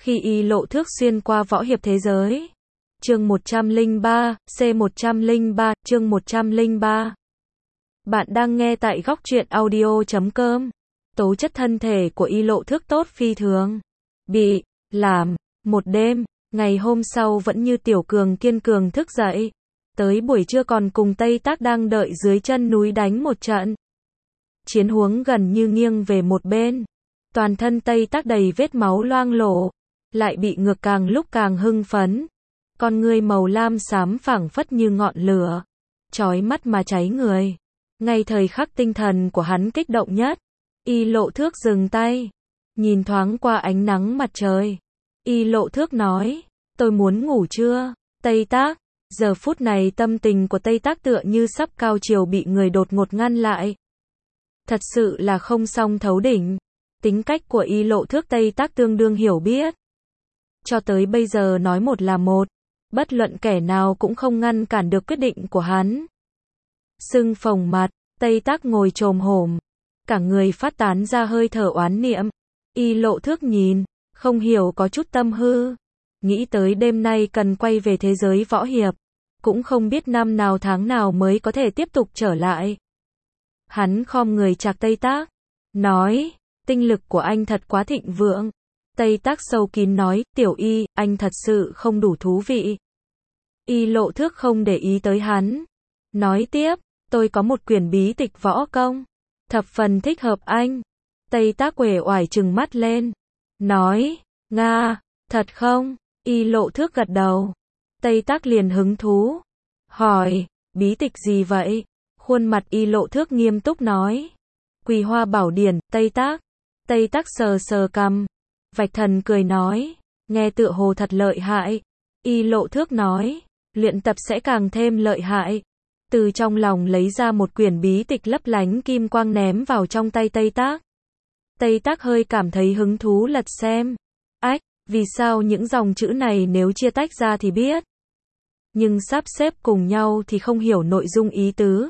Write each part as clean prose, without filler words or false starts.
Khi Y Lộ Thước xuyên qua võ hiệp thế giới. Chương 103, C103, chương 103. Bạn đang nghe tại góc truyện audio.com. Tố chất thân thể của Y Lộ Thước tốt phi thường. Bị làm một đêm, ngày hôm sau vẫn như tiểu cường kiên cường thức dậy. Tới buổi trưa còn cùng Tây Tác đang đợi dưới chân núi đánh một trận. Chiến huống gần như nghiêng về một bên. Toàn thân Tây Tác đầy vết máu loang lổ, lại bị ngược càng lúc càng hưng phấn. Con ngươi màu lam xám phảng phất như ngọn lửa, chói mắt mà cháy người. Ngay thời khắc tinh thần của hắn kích động nhất, Y Lộ Thước dừng tay, nhìn thoáng qua ánh nắng mặt trời. Y Lộ Thước nói, tôi muốn ngủ trưa. Tây Tác, giờ phút này tâm tình của Tây Tác tựa như sắp cao triều bị người đột ngột ngăn lại. Thật sự là không song thấu đỉnh. Tính cách của Y Lộ Thước Tây Tác tương đương hiểu biết. Cho tới bây giờ nói một là một, bất luận kẻ nào cũng không ngăn cản được quyết định của hắn. Sưng phồng mặt, Tây Tác ngồi chồm hổm, cả người phát tán ra hơi thở oán niệm. Y Lộ Thước nhìn, không hiểu có chút tâm hư, nghĩ tới đêm nay cần quay về thế giới võ hiệp, cũng không biết năm nào tháng nào mới có thể tiếp tục trở lại. Hắn khom người chạc Tây Tác, nói, tinh lực của anh thật quá thịnh vượng. Tây Tác sâu kín nói, tiểu Y, anh thật sự không đủ thú vị. Y Lộ Thước không để ý tới hắn, nói tiếp, tôi có một quyển bí tịch võ công, thập phần thích hợp anh. Tây Tác uể oải trừng mắt lên, nói, Nga, thật không? Y Lộ Thước gật đầu. Tây Tác liền hứng thú, hỏi, bí tịch gì vậy? Khuôn mặt Y Lộ Thước nghiêm túc nói, Quỳ Hoa Bảo Điển. Tây Tác sờ sờ cằm, vạch thần cười nói, nghe tựa hồ thật lợi hại. Y Lộ Thước nói, luyện tập sẽ càng thêm lợi hại. Từ trong lòng lấy ra một quyển bí tịch lấp lánh kim quang ném vào trong tay Tây Tác. Tây Tác hơi cảm thấy hứng thú lật xem. Ách, vì sao những dòng chữ này nếu chia tách ra thì biết, nhưng sắp xếp cùng nhau thì không hiểu nội dung ý tứ.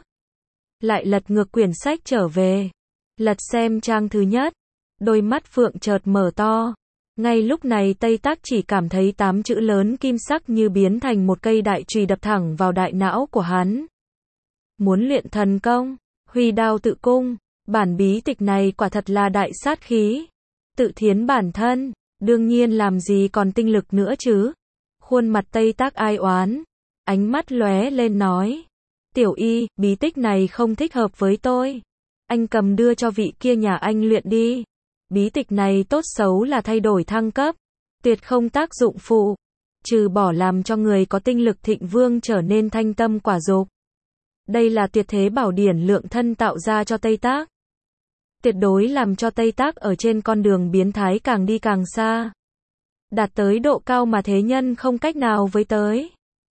Lại lật ngược quyển sách trở về, lật xem trang thứ nhất, đôi mắt phượng chợt mở to. Ngay lúc này Tây Tác chỉ cảm thấy 8 chữ lớn kim sắc như biến thành một cây đại chùy đập thẳng vào đại não của hắn. Muốn luyện thần công, huy đao tự cung, bản bí tịch này quả thật là đại sát khí. Tự thiến bản thân, đương nhiên làm gì còn tinh lực nữa chứ. Khuôn mặt Tây Tác ai oán, ánh mắt lóe lên nói, tiểu Y, bí tích này không thích hợp với tôi. Anh cầm đưa cho vị kia nhà anh luyện đi. Bí tịch này tốt xấu là thay đổi thăng cấp, tuyệt không tác dụng phụ, trừ bỏ làm cho người có tinh lực thịnh vương trở nên thanh tâm quả dục. Đây là tuyệt thế bảo điển lượng thân tạo ra cho Tây Tác. Tuyệt đối làm cho Tây Tác ở trên con đường biến thái càng đi càng xa. Đạt tới độ cao mà thế nhân không cách nào với tới.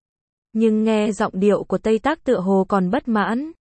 Nhưng nghe giọng điệu của Tây Tác tựa hồ còn bất mãn,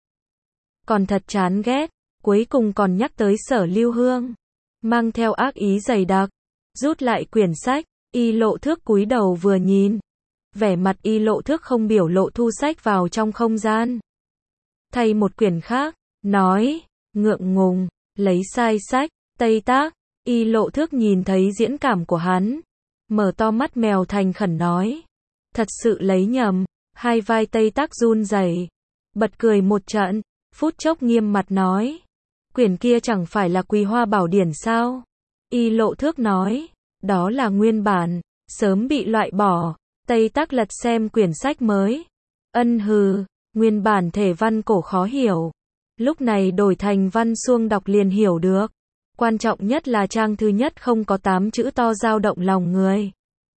còn thật chán ghét, cuối cùng còn nhắc tới Sở Lưu Hương, mang theo ác ý dày đặc. Rút lại quyển sách, Y Lộ Thước cúi đầu vừa nhìn, vẻ mặt Y Lộ Thước không biểu lộ thu sách vào trong không gian, thay một quyển khác, nói, ngượng ngùng, lấy sai sách. Tây Tác, Y Lộ Thước nhìn thấy diễn cảm của hắn, mở to mắt mèo thành khẩn nói, thật sự lấy nhầm. Hai vai Tây Tác run rẩy, bật cười một trận, phút chốc nghiêm mặt nói, quyển kia chẳng phải là Quỳ Hoa Bảo Điển sao? Y Lộ Thước nói, đó là nguyên bản, sớm bị loại bỏ. Tây Tác lật xem quyển sách mới, ân hừ, nguyên bản thể văn cổ khó hiểu, lúc này đổi thành văn suông đọc liền hiểu được. Quan trọng nhất là trang thứ nhất không có 8 chữ to dao động lòng người.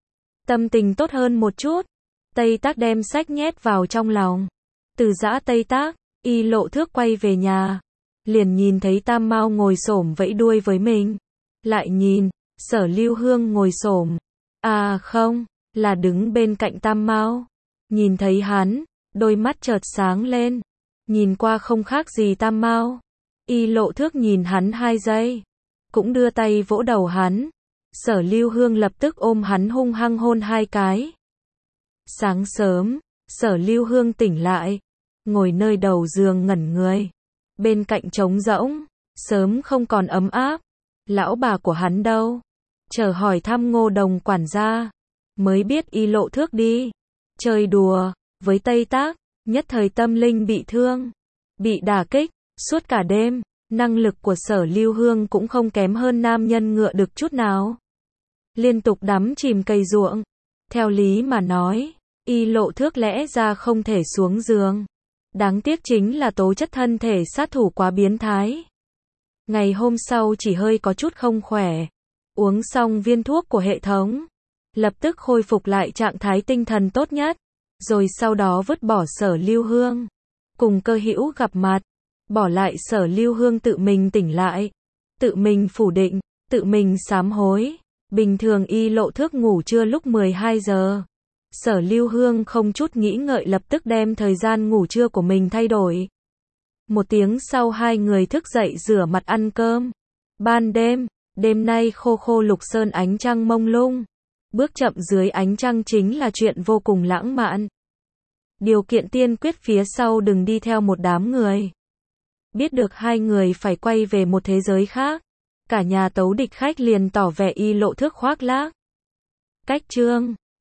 Tâm tình tốt hơn một chút, Tây Tác đem sách nhét vào trong lòng. Từ giã Tây Tác, Y Lộ Thước quay về nhà, liền nhìn thấy Tam Mao ngồi xổm vẫy đuôi với mình. Lại nhìn, Sở Lưu Hương ngồi xổm, à không, là đứng bên cạnh Tam Mao. Nhìn thấy hắn, đôi mắt chợt sáng lên, nhìn qua không khác gì Tam Mao. Y Lộ Thước nhìn hắn 2 giây, cũng đưa tay vỗ đầu hắn. Sở Lưu Hương lập tức ôm hắn hung hăng hôn 2 cái. Sáng sớm, Sở Lưu Hương tỉnh lại, ngồi nơi đầu giường ngẩn người. Bên cạnh trống rỗng, sớm không còn ấm áp. Lão bà của hắn đâu? chở hỏi thăm Ngô Đồng quản gia, mới biết Y Lộ Thước đi chơi đùa với Tây Tác, nhất thời tâm linh bị thương, bị đả kích, suốt cả đêm, năng lực của Sở Lưu Hương cũng không kém hơn nam nhân ngựa được chút nào. Liên tục đắm chìm cày ruộng, theo lý mà nói, Y Lộ Thước lẽ ra không thể xuống giường. Đáng tiếc chính là tố chất thân thể sát thủ quá biến thái. Ngày hôm sau chỉ hơi có chút không khỏe, uống xong viên thuốc của hệ thống, lập tức khôi phục lại trạng thái tinh thần tốt nhất, rồi sau đó vứt bỏ Sở Lưu Hương, cùng Cơ Hữu gặp mặt, bỏ lại Sở Lưu Hương tự mình tỉnh lại, tự mình phủ định, tự mình sám hối. Bình thường Y Lộ Thước ngủ trưa lúc 12 giờ. Sở Lưu Hương không chút nghĩ ngợi lập tức đem thời gian ngủ trưa của mình thay đổi. 1 tiếng sau hai người thức dậy rửa mặt ăn cơm. Ban đêm, đêm nay khô khô lục sơn ánh trăng mông lung. Bước chậm dưới ánh trăng chính là chuyện vô cùng lãng mạn. Điều kiện tiên quyết phía sau đừng đi theo một đám người. Biết được hai người phải quay về một thế giới khác, cả nhà Tấu Địch khách liền tỏ vẻ Y Lộ Thước khoác lác. Cách chương